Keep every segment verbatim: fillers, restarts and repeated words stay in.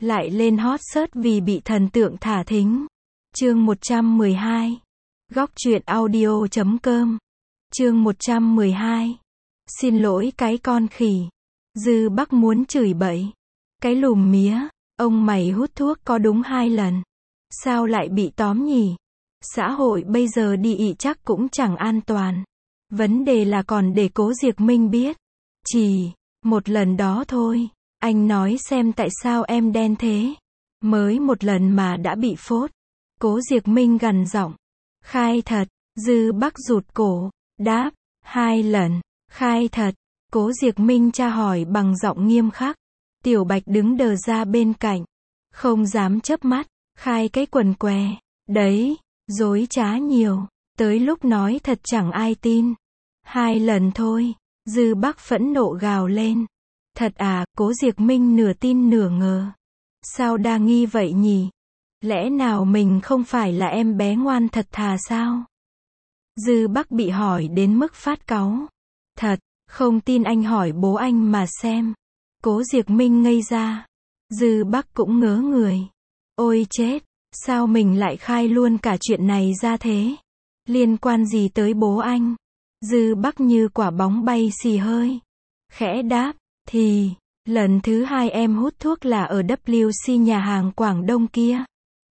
lại lên hot search vì bị thần tượng thả thính. Chương một trăm mười hai. Góc truyện audio chấm com. Chương một trăm mười hai. Xin lỗi cái con khỉ. Dư Bắc muốn chửi bậy. Cái lùm mía, ông mày hút thuốc có đúng hai lần. Sao lại bị tóm nhỉ? Xã hội bây giờ đi ị chắc cũng chẳng an toàn. Vấn đề là còn để Cố Diệc Minh biết. Chỉ một lần đó thôi. Anh nói xem tại sao em đen thế. Mới một lần mà đã bị phốt. Cố Diệc Minh gằn giọng. Khai thật. Dư Bắc rụt cổ. Đáp. Hai lần. Khai thật. Cố Diệc Minh tra hỏi bằng giọng nghiêm khắc. Tiểu Bạch đứng đờ ra bên cạnh. Không dám chớp mắt. Khai cái quần què. Đấy. Dối trá nhiều. Tới lúc nói thật chẳng ai tin. Hai lần thôi. Dư Bắc phẫn nộ gào lên. Thật à? Cố Diệc Minh nửa tin nửa ngờ. Sao đa nghi vậy nhỉ? Lẽ nào mình không phải là em bé ngoan thật thà sao? Dư Bắc bị hỏi đến mức phát cáu. Thật, không tin anh hỏi bố anh mà xem. Cố Diệc Minh ngây ra. Dư Bắc cũng ngớ người. Ôi chết, sao mình lại khai luôn cả chuyện này ra thế? Liên quan gì tới bố anh? Dư Bắc như quả bóng bay xì hơi. Khẽ đáp, thì, lần thứ hai em hút thuốc là ở W C nhà hàng Quảng Đông kia.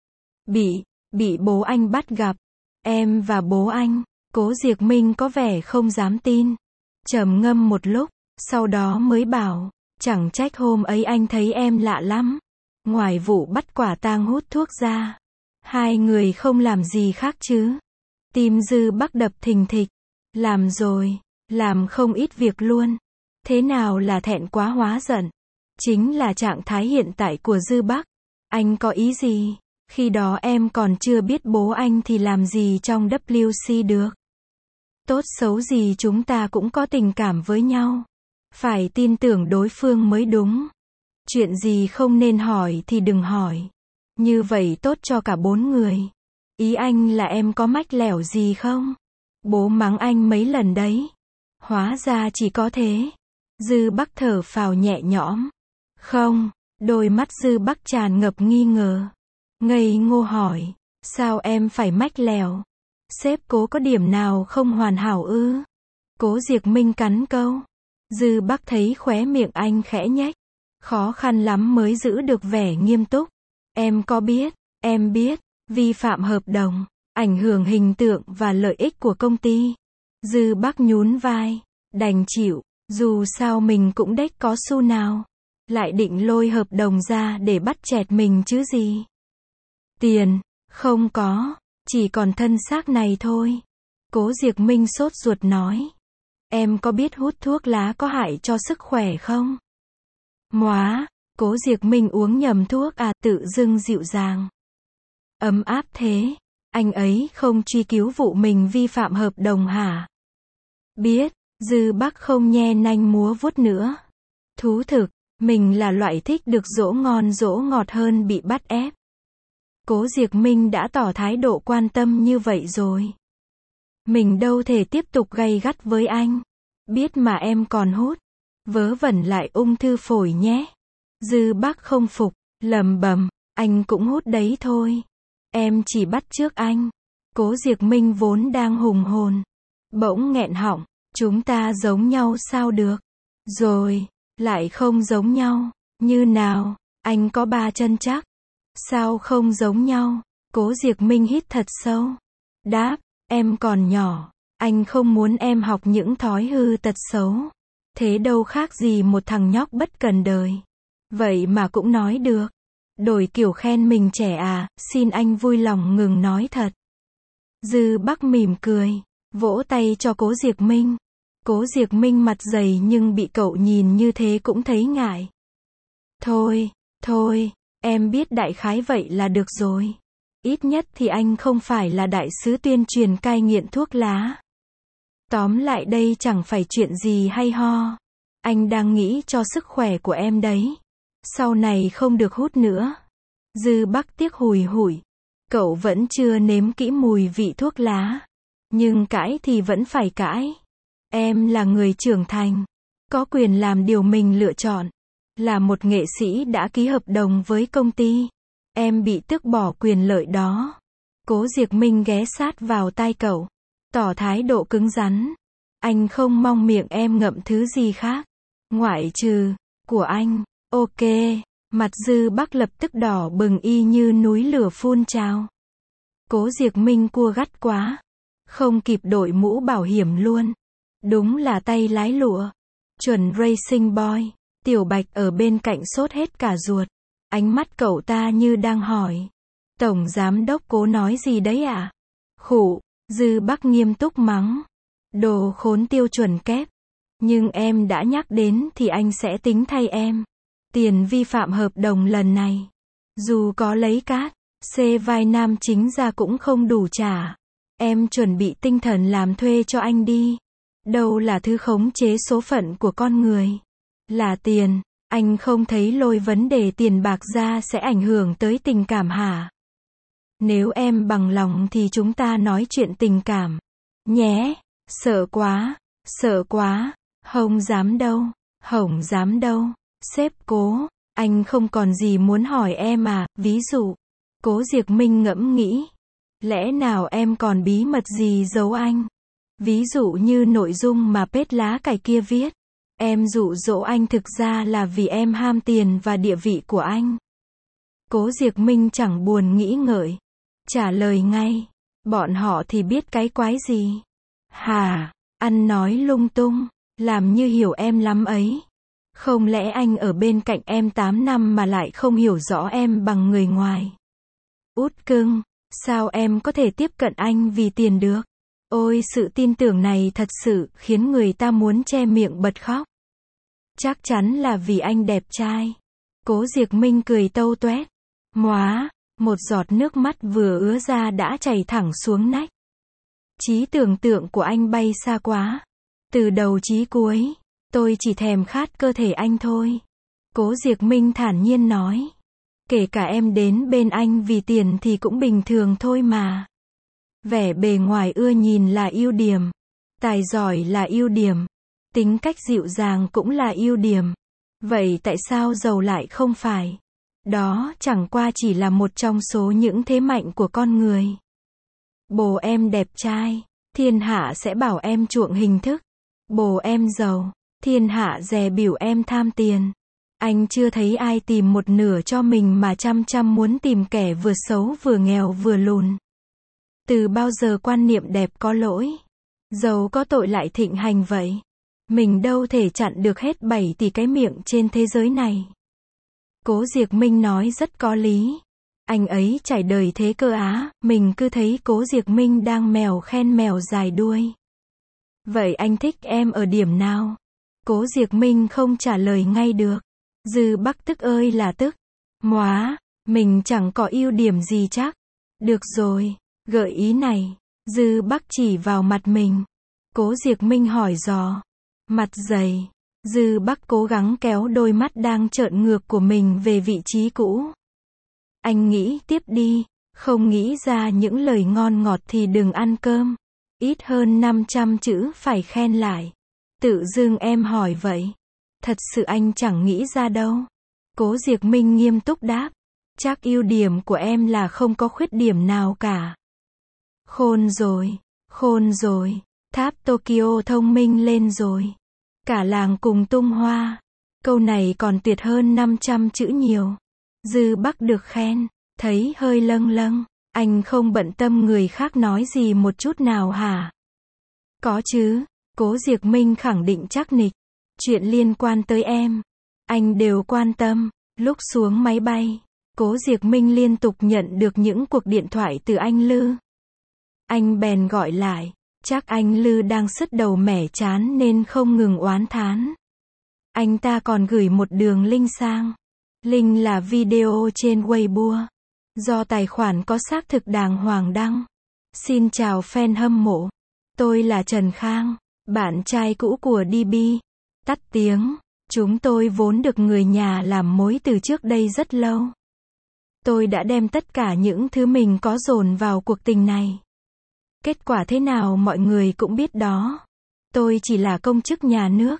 Bị, bị bố anh bắt gặp. Em và bố anh. Cố Diệc Minh có vẻ không dám tin. Trầm ngâm một lúc, sau đó mới bảo, chẳng trách hôm ấy anh thấy em lạ lắm. Ngoài vụ bắt quả tang hút thuốc ra, hai người không làm gì khác chứ. Tim Dư Bắc đập thình thịch. Làm rồi, làm không ít việc luôn. Thế nào là thẹn quá hóa giận? Chính là trạng thái hiện tại của Dư Bắc. Anh có ý gì? Khi đó em còn chưa biết bố anh thì làm gì trong W C được. Tốt xấu gì chúng ta cũng có tình cảm với nhau. Phải tin tưởng đối phương mới đúng. Chuyện gì không nên hỏi thì đừng hỏi. Như vậy tốt cho cả bốn người. Ý anh là em có mách lẻo gì không? Bố mắng anh mấy lần đấy. Hóa ra chỉ có thế. Dư Bắc thở phào nhẹ nhõm. Không, đôi mắt Dư Bắc tràn ngập nghi ngờ. Ngây ngô hỏi, sao em phải mách lèo? Sếp Cố có điểm nào không hoàn hảo ư? Cố Diệc Minh cắn câu. Dư Bắc thấy khóe miệng anh khẽ nhếch. Khó khăn lắm mới giữ được vẻ nghiêm túc. Em có biết, em biết, vi phạm hợp đồng, ảnh hưởng hình tượng và lợi ích của công ty. Dư Bắc nhún vai, đành chịu, dù sao mình cũng đếch có xu nào. Lại định lôi hợp đồng ra để bắt chẹt mình chứ gì. Tiền, không có, chỉ còn thân xác này thôi. Cố Diệc Minh sốt ruột nói. Em có biết hút thuốc lá có hại cho sức khỏe không? Móa, Cố Diệc Minh uống nhầm thuốc à, tự dưng dịu dàng. Ấm áp thế, anh ấy không truy cứu vụ mình vi phạm hợp đồng hả? Biết, Dư Bắc không nhe nanh múa vuốt nữa. Thú thực, mình là loại thích được dỗ ngon dỗ ngọt hơn bị bắt ép. Cố Diệc Minh đã tỏ thái độ quan tâm như vậy rồi. Mình đâu thể tiếp tục gay gắt với anh. Biết mà em còn hút. Vớ vẩn lại ung thư phổi nhé. Dư Bắc không phục, lầm bầm, anh cũng hút đấy thôi. Em chỉ bắt chước anh. Cố Diệc Minh vốn đang hùng hồn. Bỗng nghẹn họng, chúng ta giống nhau sao được? Rồi, lại không giống nhau. Như nào, anh có ba chân chắc. Sao không giống nhau? Cố Diệc Minh hít thật sâu. Đáp, em còn nhỏ. Anh không muốn em học những thói hư tật xấu. Thế đâu khác gì một thằng nhóc bất cần đời. Vậy mà cũng nói được. Đổi kiểu khen mình trẻ à, xin anh vui lòng ngừng nói thật. Dư Bắc mỉm cười, vỗ tay cho Cố Diệc Minh. Cố Diệc Minh mặt dày nhưng bị cậu nhìn như thế cũng thấy ngại. Thôi, thôi, em biết đại khái vậy là được rồi. Ít nhất thì anh không phải là đại sứ tuyên truyền cai nghiện thuốc lá. Tóm lại đây chẳng phải chuyện gì hay ho. Anh đang nghĩ cho sức khỏe của em đấy. Sau này không được hút nữa. Dư Bắc tiếc hùi hủi. Cậu vẫn chưa nếm kỹ mùi vị thuốc lá. Nhưng cãi thì vẫn phải cãi. Em là người trưởng thành. Có quyền làm điều mình lựa chọn. Là một nghệ sĩ đã ký hợp đồng với công ty. Em bị tước bỏ quyền lợi đó. Cố Diệc Minh ghé sát vào tai cậu. Tỏ thái độ cứng rắn. Anh không mong miệng em ngậm thứ gì khác. Ngoại trừ, của anh. Ok. Mặt Dư Bắc lập tức đỏ bừng y như núi lửa phun trào. Cố Diệc Minh cua gắt quá. Không kịp đội mũ bảo hiểm luôn. Đúng là tay lái lụa. Chuẩn racing boy. Tiểu Bạch ở bên cạnh sốt hết cả ruột. Ánh mắt cậu ta như đang hỏi. Tổng giám đốc Cố nói gì đấy ạ? À? Khụ. Dư Bắc nghiêm túc mắng. Đồ khốn tiêu chuẩn kép. Nhưng em đã nhắc đến thì anh sẽ tính thay em. Tiền vi phạm hợp đồng lần này. Dù có lấy cát, xê vai nam chính ra cũng không đủ trả. Em chuẩn bị tinh thần làm thuê cho anh đi. Đâu là thứ khống chế số phận của con người. Là tiền. Anh không thấy lôi vấn đề tiền bạc ra sẽ ảnh hưởng tới tình cảm hả? Nếu em bằng lòng thì chúng ta nói chuyện tình cảm. Nhé. Sợ quá. Sợ quá. Không dám đâu. Không dám đâu. Sếp Cố. Anh không còn gì muốn hỏi em à, ví dụ. Cố Diệc Minh ngẫm nghĩ. Lẽ nào em còn bí mật gì giấu anh? Ví dụ như nội dung mà Pết Lá Cải kia viết. Em dụ dỗ anh thực ra là vì em ham tiền và địa vị của anh. Cố Diệc Minh chẳng buồn nghĩ ngợi. Trả lời ngay. Bọn họ thì biết cái quái gì? Hà, ăn nói lung tung. Làm như hiểu em lắm ấy. Không lẽ anh ở bên cạnh em tám năm mà lại không hiểu rõ em bằng người ngoài? Út cưng, sao em có thể tiếp cận anh vì tiền được? Ôi, sự tin tưởng này thật sự khiến người ta muốn che miệng bật khóc. Chắc chắn là vì anh đẹp trai. Cố Diệc Minh cười tâu toét. Móa, một giọt nước mắt vừa ứa ra đã chảy thẳng xuống nách. Trí tưởng tượng của anh bay xa quá. Từ đầu chí cuối, tôi chỉ thèm khát cơ thể anh thôi. Cố Diệc Minh thản nhiên nói. Kể cả em đến bên anh vì tiền thì cũng bình thường thôi mà. Vẻ bề ngoài ưa nhìn là ưu điểm. Tài giỏi là ưu điểm. Tính cách dịu dàng cũng là ưu điểm. Vậy tại sao giàu lại không phải? Đó chẳng qua chỉ là một trong số những thế mạnh của con người. Bồ em đẹp trai, thiên hạ sẽ bảo em chuộng hình thức. Bồ em giàu, thiên hạ dè bỉu em tham tiền. Anh chưa thấy ai tìm một nửa cho mình mà chăm chăm muốn tìm kẻ vừa xấu vừa nghèo vừa lùn. Từ bao giờ quan niệm đẹp có lỗi, giàu có tội lại thịnh hành vậy? Mình đâu thể chặn được hết bảy tỷ cái miệng trên thế giới này. Cố Diệc Minh nói rất có lý. Anh ấy trải đời thế cơ á, mình cứ thấy Cố Diệc Minh đang mèo khen mèo dài đuôi. Vậy anh thích em ở điểm nào? Cố Diệc Minh không trả lời ngay được. Dư Bắc tức ơi là tức. Móa, mình chẳng có ưu điểm gì chắc. Được rồi, gợi ý này. Dư Bắc chỉ vào mặt mình. Cố Diệc Minh hỏi dò. Mặt dày. Dư Bắc cố gắng kéo đôi mắt đang trợn ngược của mình về vị trí cũ. Anh nghĩ tiếp đi. Không nghĩ ra những lời ngon ngọt thì đừng ăn cơm. Ít hơn năm trăm chữ phải khen lại. Tự dưng em hỏi vậy. Thật sự anh chẳng nghĩ ra đâu. Cố Diệc Minh nghiêm túc đáp. Chắc ưu điểm của em là không có khuyết điểm nào cả. Khôn rồi, khôn rồi. Tháp Tokyo thông minh lên rồi. Cả làng cùng tung hoa. Câu này còn tuyệt hơn năm trăm chữ nhiều. Dư Bắc được khen, thấy hơi lâng lâng. Anh không bận tâm người khác nói gì một chút nào hả? Có chứ. Cố Diệc Minh khẳng định chắc nịch. Chuyện liên quan tới em, anh đều quan tâm. Lúc xuống máy bay, Cố Diệc Minh liên tục nhận được những cuộc điện thoại từ anh Lư. Anh bèn gọi lại. Chắc anh Lư đang sứt đầu mẻ chán nên không ngừng oán thán. Anh ta còn gửi một đường link sang. Link là video trên Weibo. Do tài khoản có xác thực đàng hoàng đăng. Xin chào fan hâm mộ. Tôi là Trần Khang, bạn trai cũ của đê bê. Tắt tiếng. Chúng tôi vốn được người nhà làm mối từ trước đây rất lâu. Tôi đã đem tất cả những thứ mình có dồn vào cuộc tình này. Kết quả thế nào mọi người cũng biết đó. Tôi chỉ là công chức nhà nước.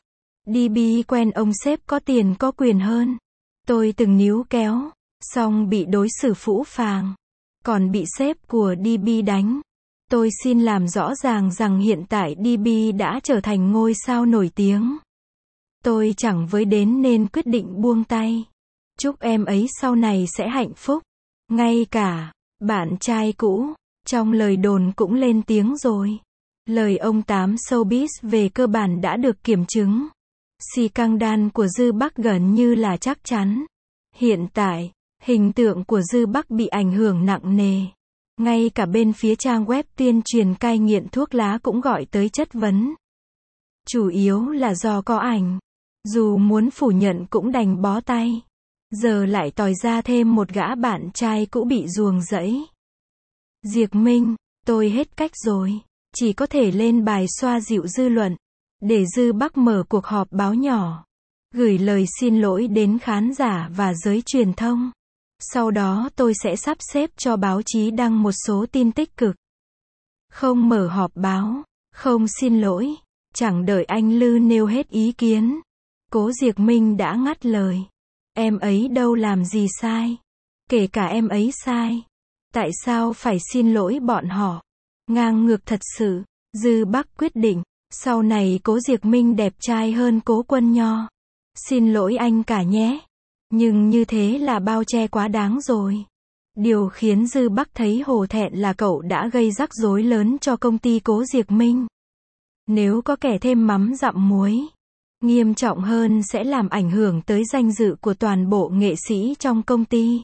đê bê quen ông sếp có tiền có quyền hơn. Tôi từng níu kéo, xong bị đối xử phũ phàng, còn bị sếp của đê bê đánh. Tôi xin làm rõ ràng rằng hiện tại đê bê đã trở thành ngôi sao nổi tiếng. Tôi chẳng với đến nên quyết định buông tay. Chúc em ấy sau này sẽ hạnh phúc. Ngay cả bạn trai cũ, trong lời đồn cũng lên tiếng rồi. Lời ông tám showbiz về cơ bản đã được kiểm chứng. Scandal của Dư Bắc gần như là chắc chắn. Hiện tại, hình tượng của Dư Bắc bị ảnh hưởng nặng nề. Ngay cả bên phía trang web tuyên truyền cai nghiện thuốc lá cũng gọi tới chất vấn. Chủ yếu là do có ảnh. Dù muốn phủ nhận cũng đành bó tay. Giờ lại tòi ra thêm một gã bạn trai cũ bị ruồng rẫy. Diệc Minh, tôi hết cách rồi. Chỉ có thể lên bài xoa dịu dư luận. Để Dư Bắc mở cuộc họp báo nhỏ. Gửi lời xin lỗi đến khán giả và giới truyền thông. Sau đó tôi sẽ sắp xếp cho báo chí đăng một số tin tích cực. Không mở họp báo, không xin lỗi. Chẳng đợi anh Lư nêu hết ý kiến. Cố Diệc Minh đã ngắt lời. Em ấy đâu làm gì sai. Kể cả em ấy sai. Tại sao phải xin lỗi bọn họ? Ngang ngược thật sự. Dư Bắc quyết định. Sau này Cố Diệc Minh đẹp trai hơn Cố Quân Nho. Xin lỗi anh cả nhé. Nhưng như thế là bao che quá đáng rồi. Điều khiến Dư Bắc thấy hổ thẹn là cậu đã gây rắc rối lớn cho công ty Cố Diệc Minh. Nếu có kẻ thêm mắm dặm muối, nghiêm trọng hơn sẽ làm ảnh hưởng tới danh dự của toàn bộ nghệ sĩ trong công ty.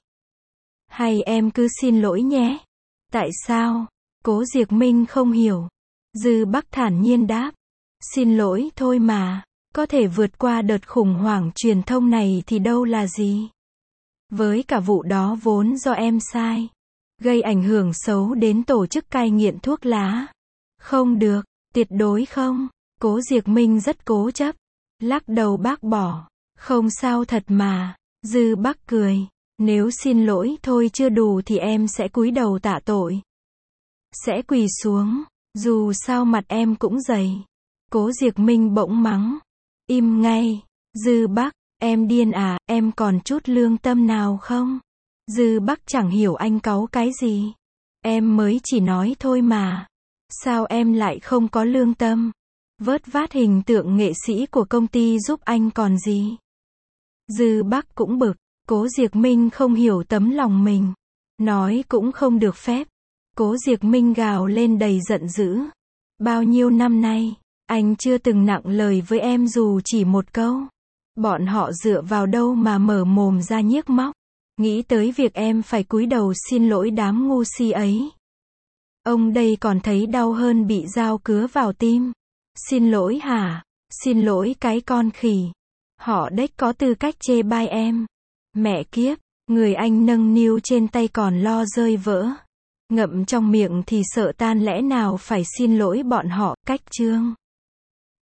Hay em cứ xin lỗi nhé. Tại sao? Cố Diệc Minh không hiểu. Dư Bắc thản nhiên đáp. Xin lỗi thôi mà. Có thể vượt qua đợt khủng hoảng truyền thông này thì đâu là gì. Với cả vụ đó vốn do em sai. Gây ảnh hưởng xấu đến tổ chức cai nghiện thuốc lá. Không được, tuyệt đối không. Cố Diệc Minh rất cố chấp. Lắc đầu bác bỏ. Không sao thật mà. Dư Bắc cười. Nếu xin lỗi thôi chưa đủ thì em sẽ cúi đầu tạ tội. Sẽ quỳ xuống. Dù sao mặt em cũng dày. Cố Diệc Minh bỗng mắng. Im ngay. Dư Bắc, em điên à, em còn chút lương tâm nào không? Dư Bắc chẳng hiểu anh cáu cái gì. Em mới chỉ nói thôi mà. Sao em lại không có lương tâm? Vớt vát hình tượng nghệ sĩ của công ty giúp anh còn gì? Dư Bắc cũng bực. Cố Diệc Minh không hiểu tấm lòng mình. Nói cũng không được phép. Cố Diệc Minh gào lên đầy giận dữ. Bao nhiêu năm nay, anh chưa từng nặng lời với em dù chỉ một câu. Bọn họ dựa vào đâu mà mở mồm ra nhiếc móc. Nghĩ tới việc em phải cúi đầu xin lỗi đám ngu si ấy. Ông đây còn thấy đau hơn bị dao cứa vào tim. Xin lỗi hả? Xin lỗi cái con khỉ. Họ đếch có tư cách chê bai em. Mẹ kiếp, người anh nâng niu trên tay còn lo rơi vỡ. Ngậm trong miệng thì sợ tan lẽ nào phải xin lỗi bọn họ. Cách chương